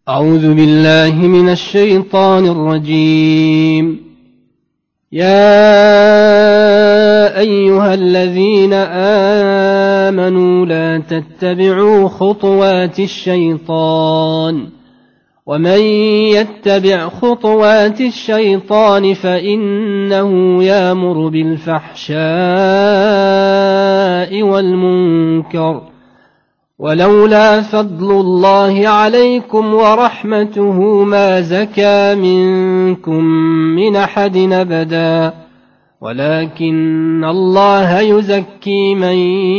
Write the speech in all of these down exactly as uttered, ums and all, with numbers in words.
أعوذ بالله من الشيطان الرجيم. يا أيها الذين آمنوا لا تتبعوا خطوات الشيطان، ومن يتبع خطوات الشيطان فإنه يأمر بالفحشاء والمنكر، ولولا فضل الله عليكم ورحمته ما زكى منكم من أحد أبدا، ولكن الله يزكي من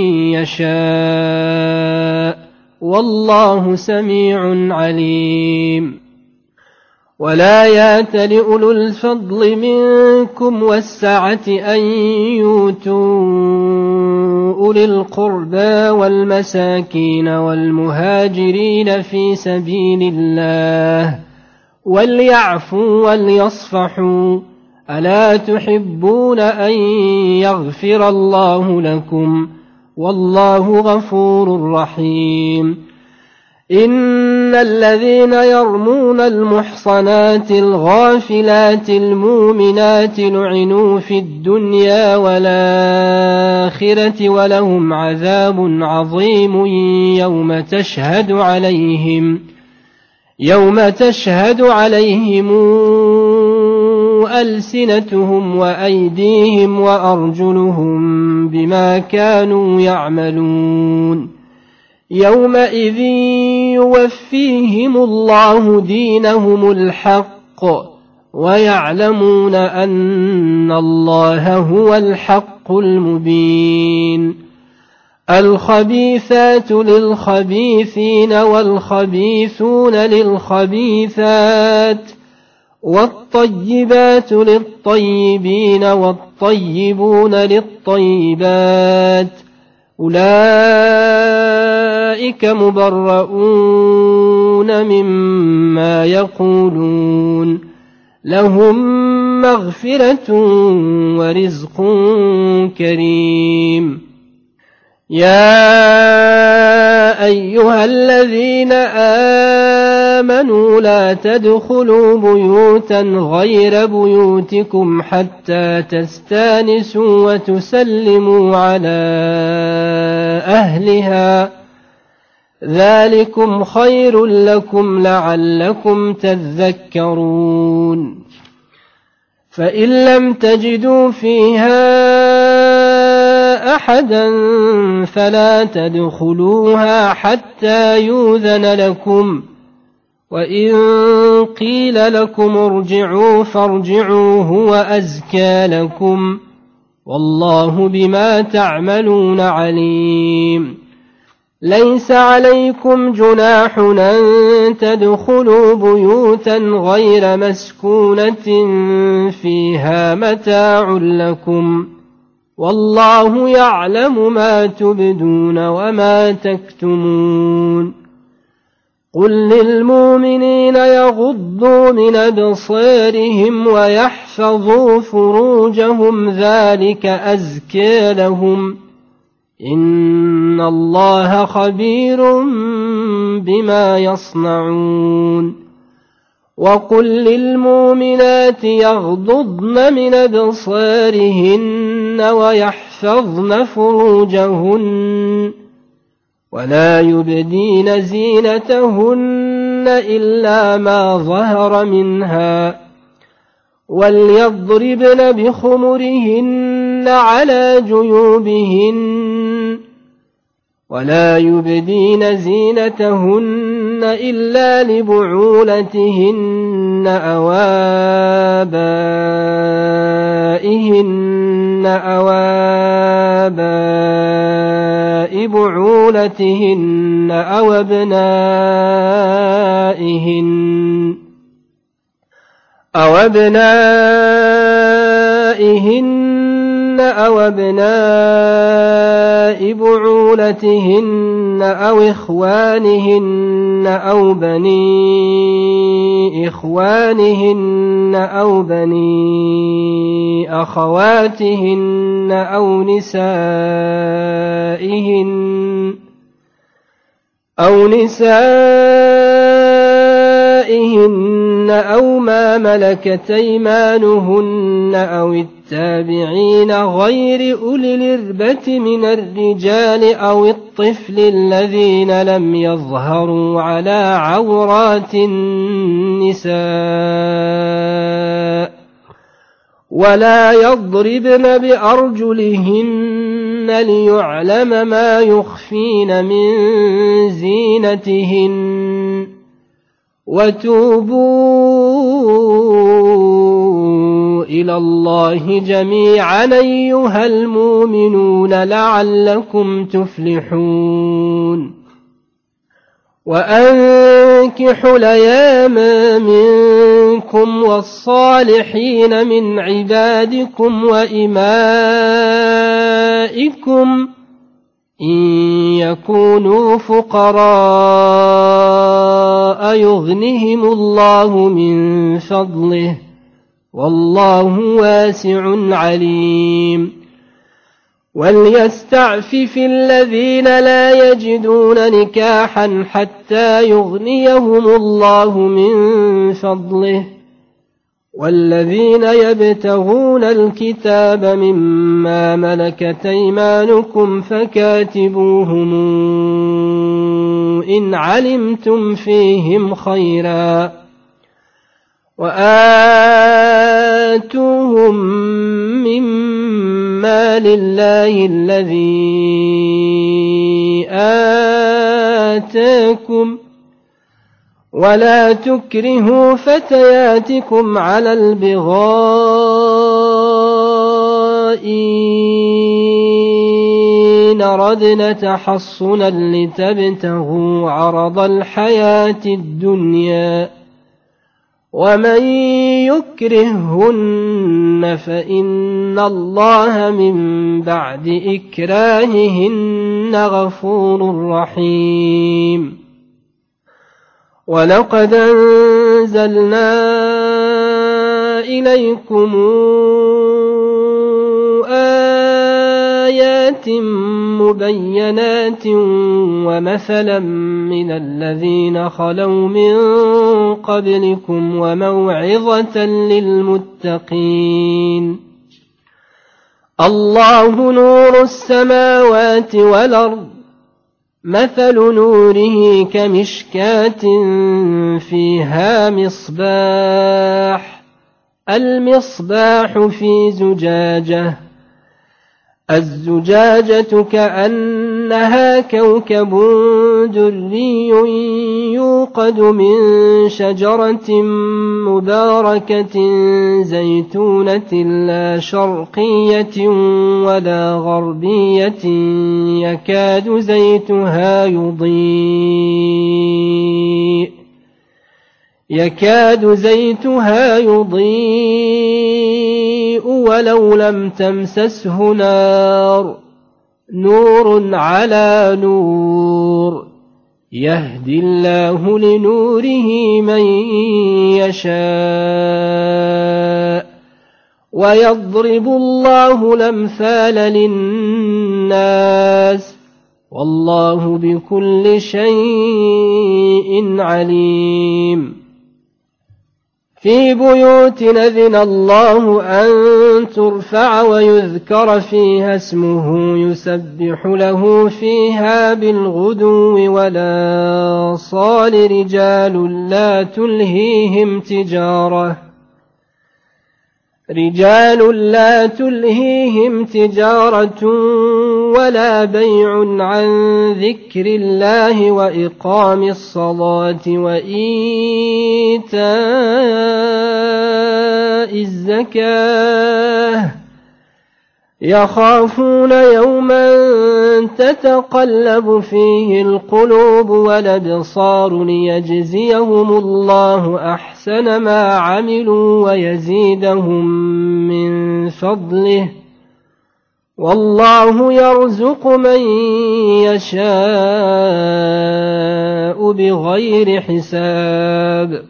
يشاء، والله سميع عليم. ولا يأتل أولو الفضل منكم والسعة أن يؤتوا أولي القربى والمساكين والمهاجرين في سبيل الله وليعفوا وليصفحوا، ألا تحبون أن يغفر الله لكم، والله غفور رحيم. إن الذين يرمون المحصنات الغافلات المؤمنات لعنوا في الدنيا والآخرة ولهم عذاب عظيم يوم تشهد عليهم يوم تشهد عليهم ألسنتهم وأيديهم وأرجلهم بما كانوا يعملون. يومئذ يوفيهم الله دينهم الحق ويعلمون أن الله هو الحق المبين. الخبيثات للخبيثين والخبيثون للخبيثات، والطيبات للطيبين والطيبون للطيبات، أولئك مبرؤون مما يقولون، لهم مغفرة ورزق كريم. يا أيها الذين آمنوا لا تدخلوا بيوتا غير بيوتكم حتى تستانسوا وتسلموا على أهلها، ذلكم خير لكم لعلكم تذكرون. فإن لم تجدوا فيها أحدا فلا تدخلوها حتى يؤذن لكم، وإن قيل لكم ارجعوا فارجعوا هو أزكى لكم، والله بما تعملون عليم. ليس عليكم جناح أن تدخلوا بيوتا غير مسكونة فيها متاع لكم، والله يعلم ما تبدون وما تكتمون. قل للمؤمنين يغضوا من أبصارهم ويحفظوا فروجهم ذلك أزكى لهم، إن الله خبير بما يصنعون. وقل للمؤمنات يغضضن من أبصارهن ويحفظن فروجهن ولا يبدين زينتهن إلا ما ظهر منها، وليضربن بخمرهن على جيوبهن ولا يبدين زينتهن إلا لبعولتهن أو آبائهن أو آباء بعولتهن أو أبنائهن أو أبنائهن أو أبناء بعولتهن أو إخوانهن أو بني إخوانهن أو بني أخواتهن أو نسائهن أو نسائهن أو ما ملكت أيمانهن أو التابعين غير أولي الإربة من الرجال أو الطفل الذين لم يظهروا على عورات النساء ولا يضربن بأرجلهن ليعلم ما يخفين من زينتهن وتوبوا إلى الله جميعا أيها المؤمنون لعلكم تفلحون وأنكحوا الأيام منكم والصالحين من عبادكم وإمائكم إن يكونوا فقراء يغنهم الله من فضله والله واسع عليم وليستعفف الذين لا يجدون نكاحا حتى يغنيهم الله من فضله والذين يبتغون الكتاب مما ملكت أيمانكم فكاتبوهم إن علمتم فيهم خيرا وآتوهم مما لله الذي آتاكم ولا تكرهوا فتياتكم على البغاء إن ردن تحصنا لتبتغوا عرض الحياة الدنيا ومن يكرههن فإن الله من بعد إكراههن غفور رحيم ولقد أنزلنا إليكم آيات مبينات ومثلا من الذين خلوا من قبلكم وموعظة للمتقين الله نور السماوات والأرض مثل نوره كمشكاة فيها مصباح المصباح في زجاجة الزجاجة كأنها كوكب دري يوقد من شجرة مباركة زيتونة لا شرقية ولا غربية يكاد زيتها يضيء يكاد زيتها يضيء ولو لم تمسسه نار نور على نور يهدي الله لنوره من يشاء ويضرب الله الأمثال للناس والله بكل شيء عليم في بيوت أذن الله أن ترفع ويذكر فيها اسمه يسبح له فيها بالغدو والآصال رجال لا تلهيهم تجارة رجال لا تلهيهم تجارة ولا بيع عن ذكر الله وإقام الصلاة وإيتاء الزكاة يخافون يوما تتقلب فيه القلوب والأبصار ليجزيهم الله أحسن ما عملوا ويزيدهم من فضله والله يرزق من يشاء بغير حساب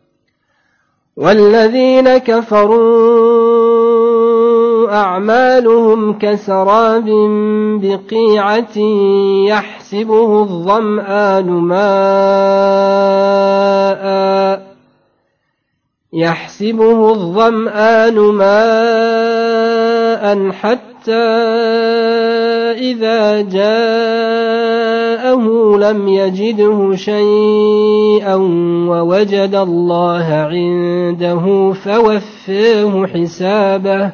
والذين كفروا أعمالهم كسراب بقيعة يحسبه الظمآن ماءً يحسبه الظمآن ماء حتى إذا جاءه لم يجده شيئا ووجد الله عنده فوفاه حسابه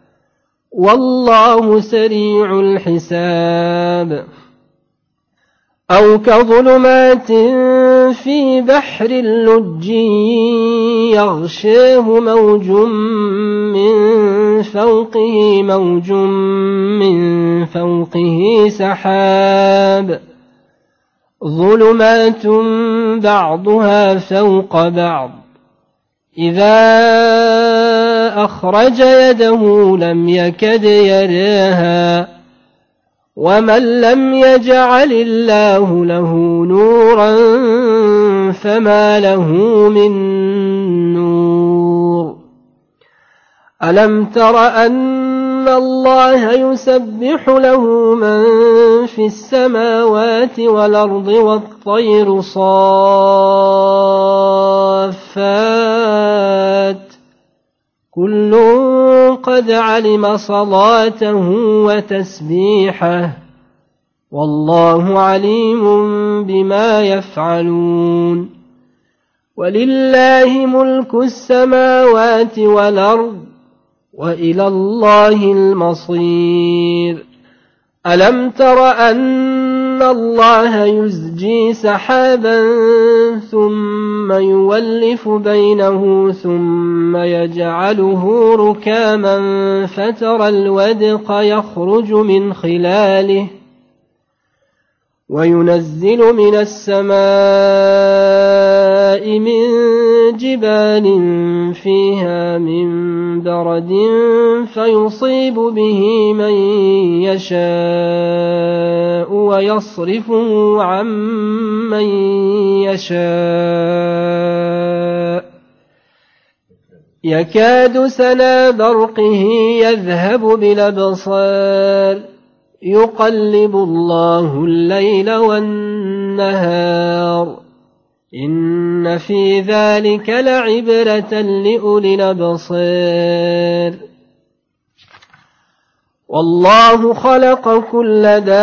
والله سريع الحساب أو كظلمات في بحر لج يغشاه موج من فوقه موج من فوقه سحاب ظلمات بعضها فوق بعض إذا أخرج يده لم يكد يراها ومن لم يجعل الله له نورا فما له من نور ألم تر أن الله يسبح له من في السماوات والأرض والطير صافات كل قد علم صلاته وتسبيحه والله عليم بما يفعلون ولله ملك السماوات والأرض وإلى الله المصير ألم تر أن الله يزجي سحابا ثم يولف بينه ثم يجعله ركاما فترى الودق يخرج من خلاله وينزل من السماء من جبال فيها من برد فيصيب به من يشاء ويصرفه عن من يشاء يكاد سنا برقه يذهب بالأبصار يقلب الله الليل والنهار إن في ذلك لعبرة لأولي الأبصار والله خلق كل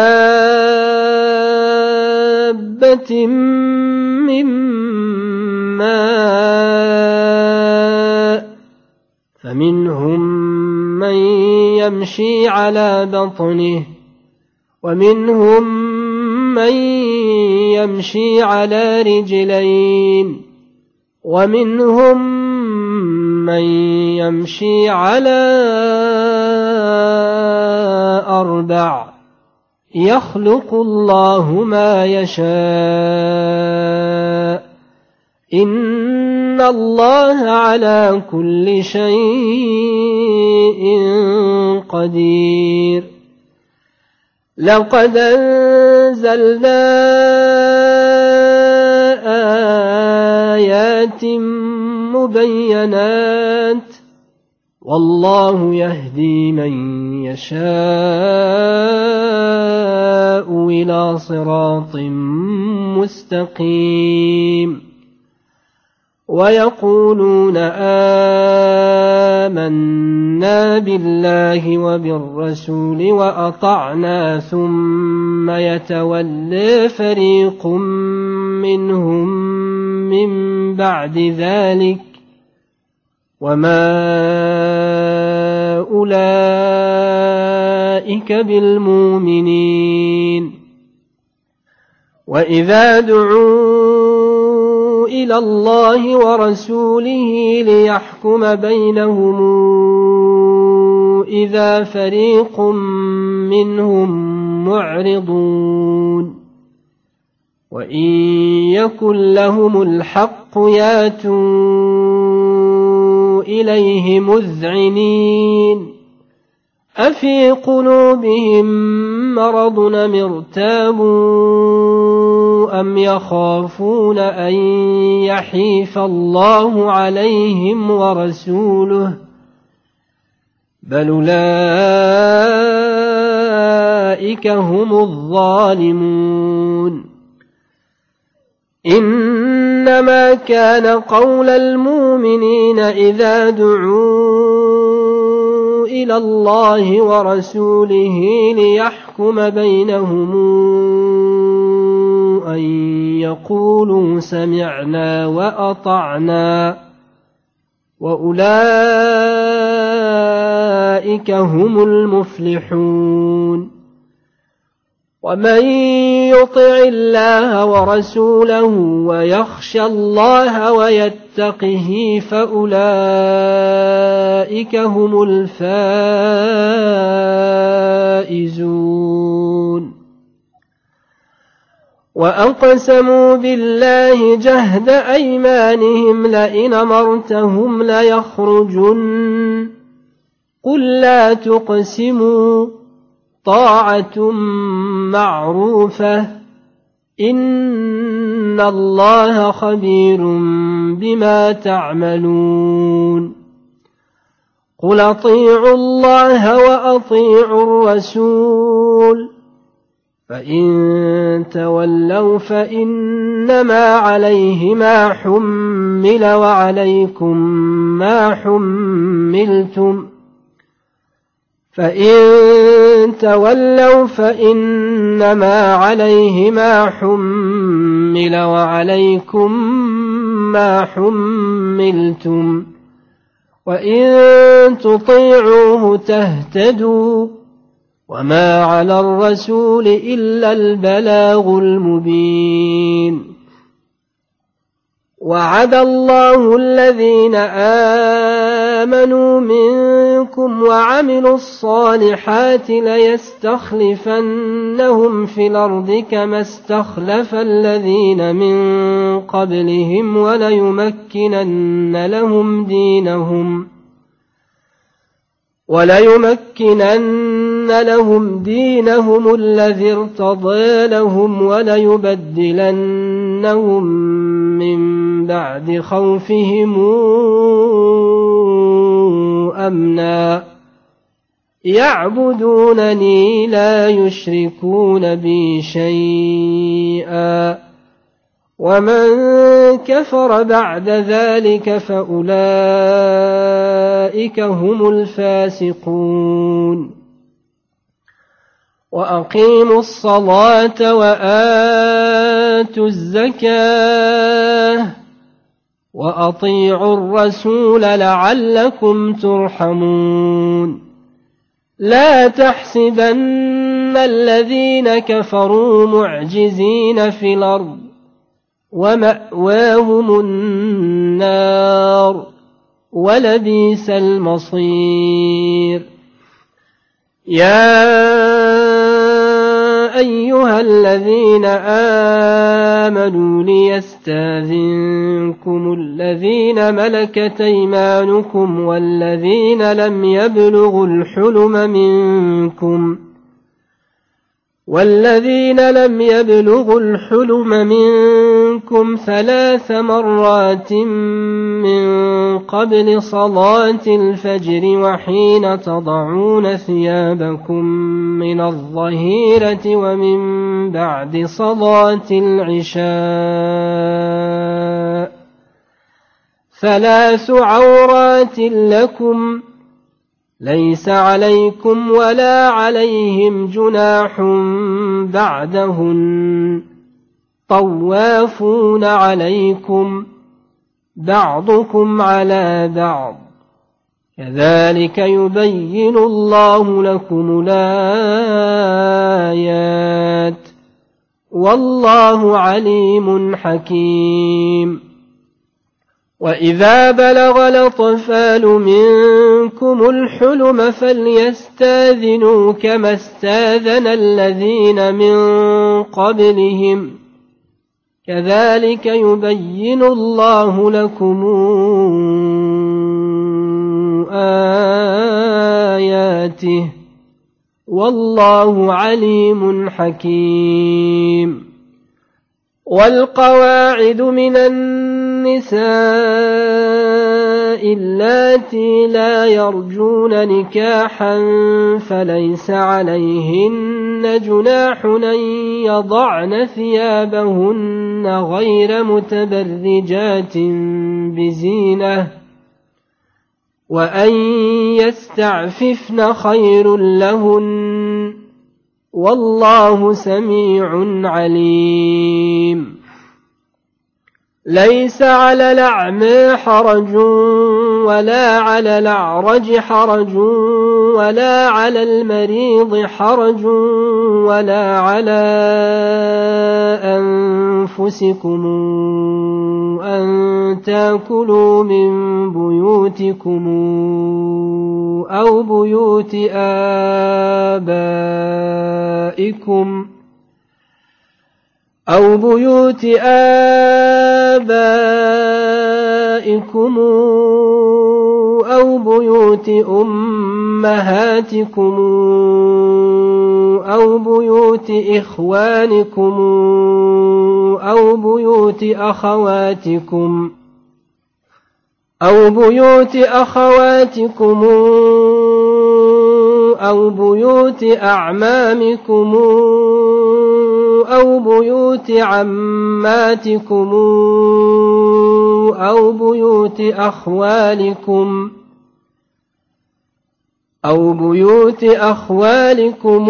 دابة من ماء فمنهم من يمشي على بطنه ومنهم من يمشي على رجلين ومنهم من يمشي على أربع يخلق الله ما يشاء إن الله على كل شيء قدير لقد أنزلنا آيات مبينات والله يهدي من يشاء إلى صراط مستقيم ويقولون آمنا بالله وبالرسول وأطعنا ثم يتولى فريق منهم من بعد ذلك وما أولئك بالمؤمنين وإذا دعوا إلى الله ورسوله ليحكم بينهم إذا فريق منهم معرضون وإن يكن لهم الحق ياتوا إليه مذعنين أفي قلوبهم مرض أم ارتابوا أم يخافون أن يحيف الله عليهم ورسوله بل أولئك هم الظالمون إن إنما كان قول المؤمنين إذا دعوا إلى الله ورسوله ليحكم بينهم أن يقولوا سمعنا وأطعنا وأولئك هم المفلحون ومن يطع الله ورسوله ويخشى الله ويتقه فأولئك هم الفائزون وأقسموا بالله جهد أيمانهم لئن أمرتهم ليخرجن قل لا تقسموا طاعة معروفة إن الله خبير بما تعملون قل أطيعوا الله وأطيعوا الرسول فإن تولوا فإنما عليه ما حمل وعليكم ما حملتم فإن تولوا فإنما عليه ما حمل وعليكم ما حملتم وإن تطيعوه تهتدوا وما على الرسول إلا البلاغ المبين وعد الله الذين آمنوا منكم وعملوا الصالحات ليستخلفنهم في الأرض كما استخلف الذين من قبلهم وليمكنن لهم دينهم وليمكنن لهم دينهم الذي ارتضى لهم وليبدلنهم من بعد خوفهم أمنا يعبدونني لا يشركون بي شيئا ومن كفر بعد ذلك فأولئك هم الفاسقون وأقيموا الصلاة وآتوا الزكاة وأطيعوا الرسول لعلكم ترحمون لا تحسبن الذين كفروا معجزين في الأرض ومأواهم النار ولبئس المصير يا أيها الذين آمنوا ليستاذنكم الذين ملكت أيمانكم والذين لم يبلغوا الحلم منكم والذين لم يبلغوا الحلم منكم ثلاث مرات من قبل صلاة الفجر وحين تضعون ثيابكم من الظهيرة ومن بعد صلاة العشاء ثلاث عورات لكم ليس عليكم ولا عليهم جناح بعدهن طوافون عليكم بعضكم على بعض كذلك يبين الله لكم الآيات والله عليم حكيم وإذا بلغ الأطفال منكم الحلم فليستاذنوا كما استاذن الذين من قبلهم كذلك يبين الله لكم آياته والله عليم حكيم والقواعد من النساء اللاتي لا يرجون نكاحا فليس عليهن جناح أن يضعن ثيابهن غير متبرجات بزينة وأن يستعففن خير لهن والله سميع عليم. ليس على الأعمى حرج ولا على الأعرج حرج ولا على المريض حرج ولا على أنفسكم أن تأكلوا من بيوتكم أو بيوت آبائكم أو بيوت آبائكم أو بيوت أمهاتكم أو بيوت إخوانكم أو بيوت أخواتكم أو بيوت أخواتكم أو بيوت أعمامكم أو بيوت عماتكم أو بيوت أخوالكم أو بيوت أخوالكم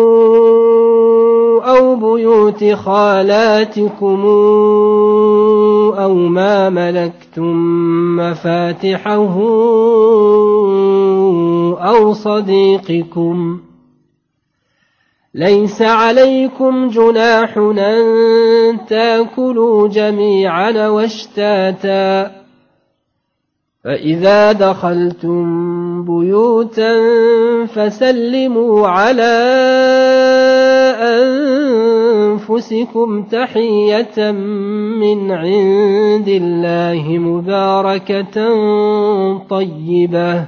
أو بيوت خالاتكم أو ما ملكتم مفاتحه أو صديقكم. ليس عليكم جناح أن تأكلوا جميعا واشتاتا فإذا دخلتم بيوتا فسلموا على أنفسكم تحية من عند الله مباركة طيبة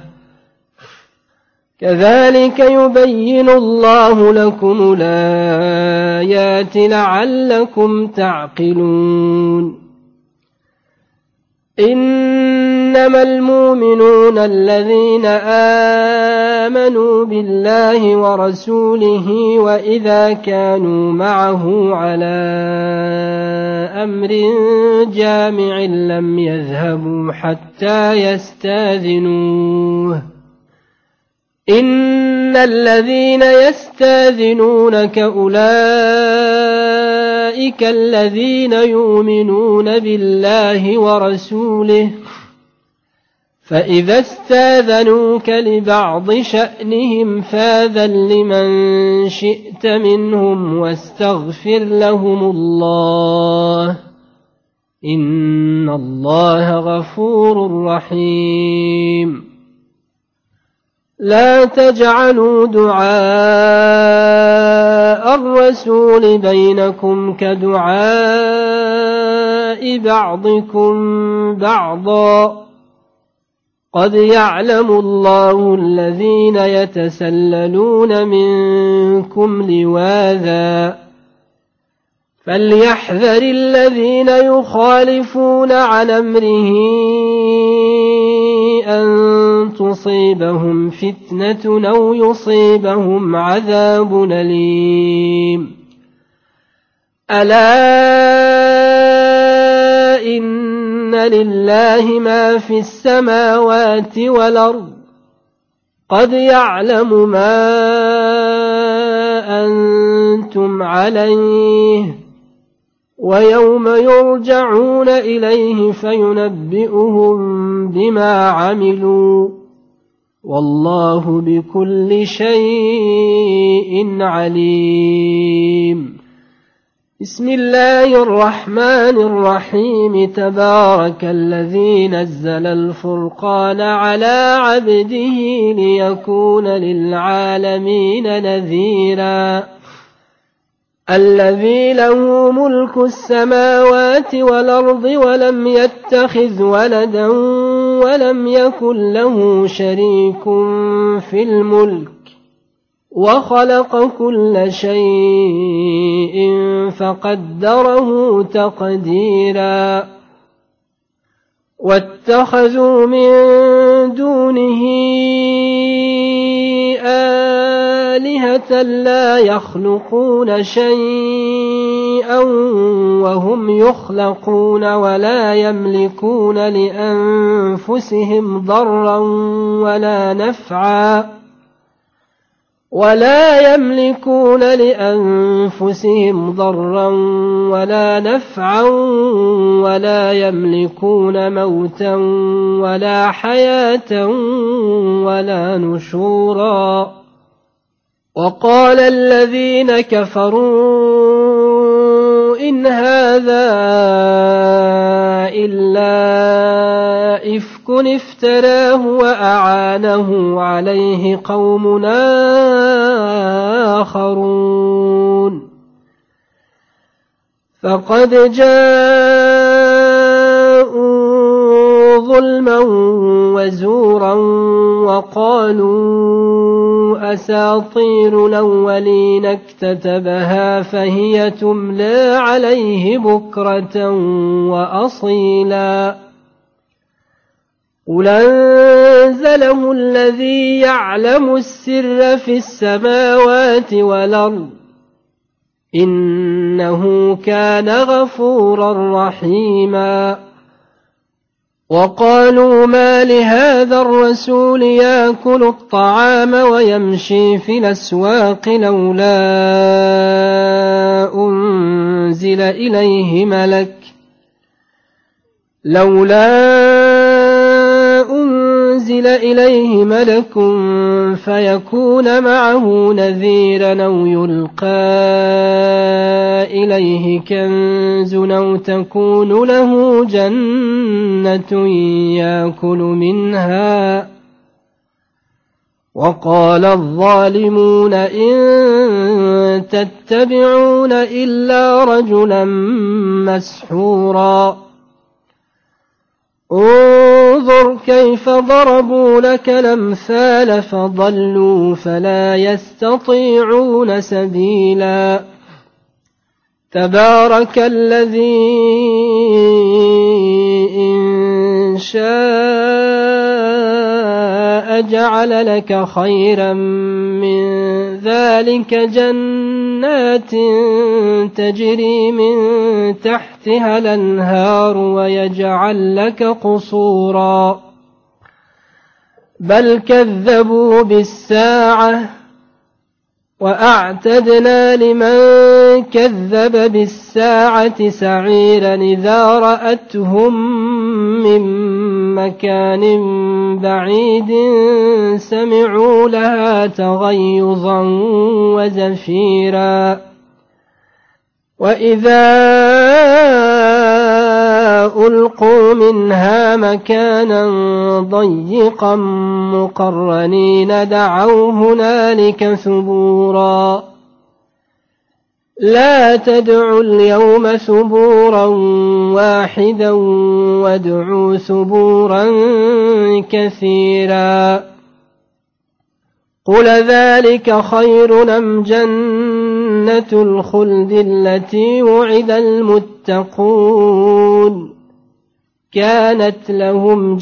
كذلك يبين الله لكم الآيات لعلكم تعقلون. إنما المؤمنون الذين آمنوا بالله ورسوله وإذا كانوا معه على أمر جامع لم يذهبوا حتى يستاذنوه. إن الذين يستاذنونك أولئك الذين يؤمنون بالله ورسوله فإذا استاذنوك لبعض شأنهم فاذن لمن شئت منهم واستغفر لهم الله إن الله غفور رحيم. لا تجعلوا دعاء الرسول بينكم كدعاء بعضكم بعضا قد يعلم الله الذين يتسللون منكم لواذا فليحذر الذين يخالفون عن أمره أن تصيبهم فتنة أو يصيبهم عذاب أليم. ألا إن لله ما في السماوات والأرض قد يعلم ما أنتم عليه ويوم يرجعون إليه فينبئهم بما عملوا والله بكل شيء عليم. بسم الله الرحمن الرحيم. تبارك الذي نزل الفرقان على عبده ليكون للعالمين نذيرا الذي له ملك السماوات والأرض ولم يتخذ ولدا ولم يكن له شريك في الملك وخلق كل شيء فقدره تقديرا واتخذوا من دونه آلهة لا يخلقون شيئا وهم يخلقون ولا يملكون لأنفسهم ضرا ولا نفعا ولا يملكون لأنفسهم ضرا ولا نفعا ولا يملكون موتا ولا حياة ولا نشورا وقال الذين كفروا إن هذا إلا إفك افتراه وأعانه عليه قوم آخرون فقد جاءوا ظلما وزورا وقالوا أساطير الأولين اكتتبها فهي تملى عليه بكرة وأصيلا قل أنزله الذي يعلم السر في السماوات والأرض إنه كان غفورا رحيما وقالوا ما لهذا الرسول يأكل الطعام ويمشي في الأسواق لولا أنزل إليه ملك لولا أنزل إليه ملك فيكون معه نذيرا أو يلقى إليه كنز أو تكون له جنة يأكل منها وقال الظالمون إن تتبعون إلا رجلا مسحورا انظر كيف ضربوا لك الأمثال فضلوا فلا يستطيعون سبيلا تبارك الذي إن شاء جعل لك خيرا من ذلك جنات تجري من تحتها الأنهار ويجعل لك قصورا بل كذبوا بالساعة وأعتدنا لمن كذب بالساعة سعيرا إذا رأتهم من مكان بعيد سمعوا لها تغيظا وزفيرا وإذا ألقوا منها مكانا ضيقا مقرنين دعوا هنالك ثبورا لا تدعوا اليوم ثبورا واحدا وادعوا ثبورا كثيرا قل ذلك خير أم جنة الخلد التي وعد المتقون كانت لهم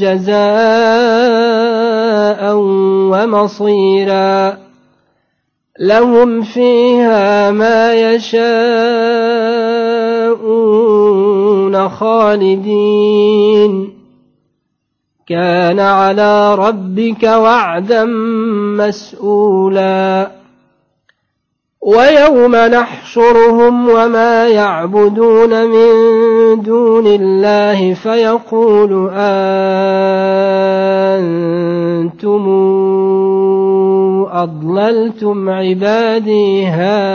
جزاء ومصيرا لهم فيها ما يشاءون خالدين كان على ربك وعدا مسئولا ويوم نحشرهم وما يعبدون من دون الله فيقول أنتم أضللتم عبادي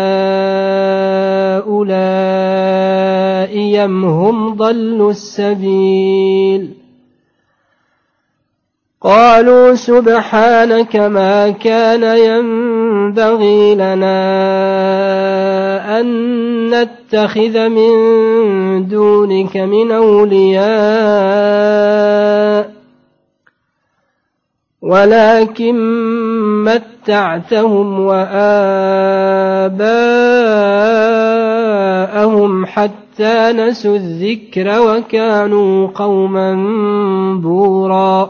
هؤلاء أم هم ضلوا السبيل قالوا سبحانك ما كان ينبغي لنا أن نتخذ من دونك من أولياء ولكن متعتهم وآباءهم حتى حتى نسوا الذكر وكانوا قوما بورا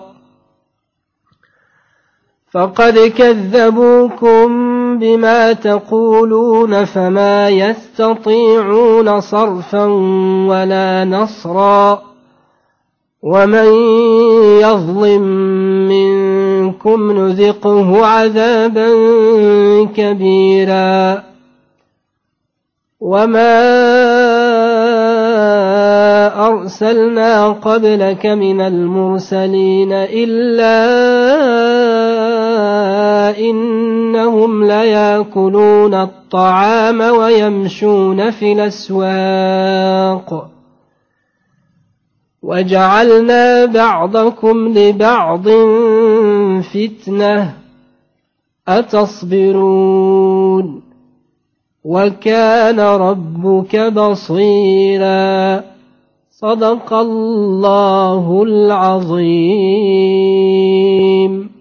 فقد كذبوكم بما تقولون فما يستطيعون صرفا ولا نصرا ومن يظلم منكم نذقه عذابا كبيرا وما أرسلنا قبلك من المرسلين إلا إنهم ليأكلون الطعام ويمشون في الأسواق وجعلنا بعضكم لبعض فتنة أتصبرون وكان ربك بصيرا صدق الله العظيم.